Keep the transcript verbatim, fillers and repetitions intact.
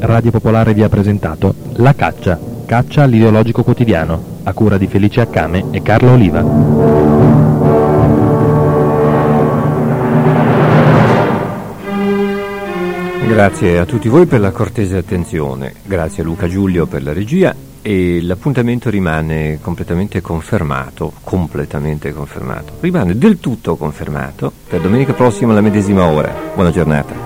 Radio Popolare vi ha presentato La Caccia, caccia all'ideologico quotidiano, a cura di Felice Accame e Carlo Oliva. Grazie a tutti voi per la cortese attenzione, grazie a Luca Giulio per la regia e l'appuntamento rimane completamente confermato, completamente confermato, rimane del tutto confermato per domenica prossima alla medesima ora. Buona giornata.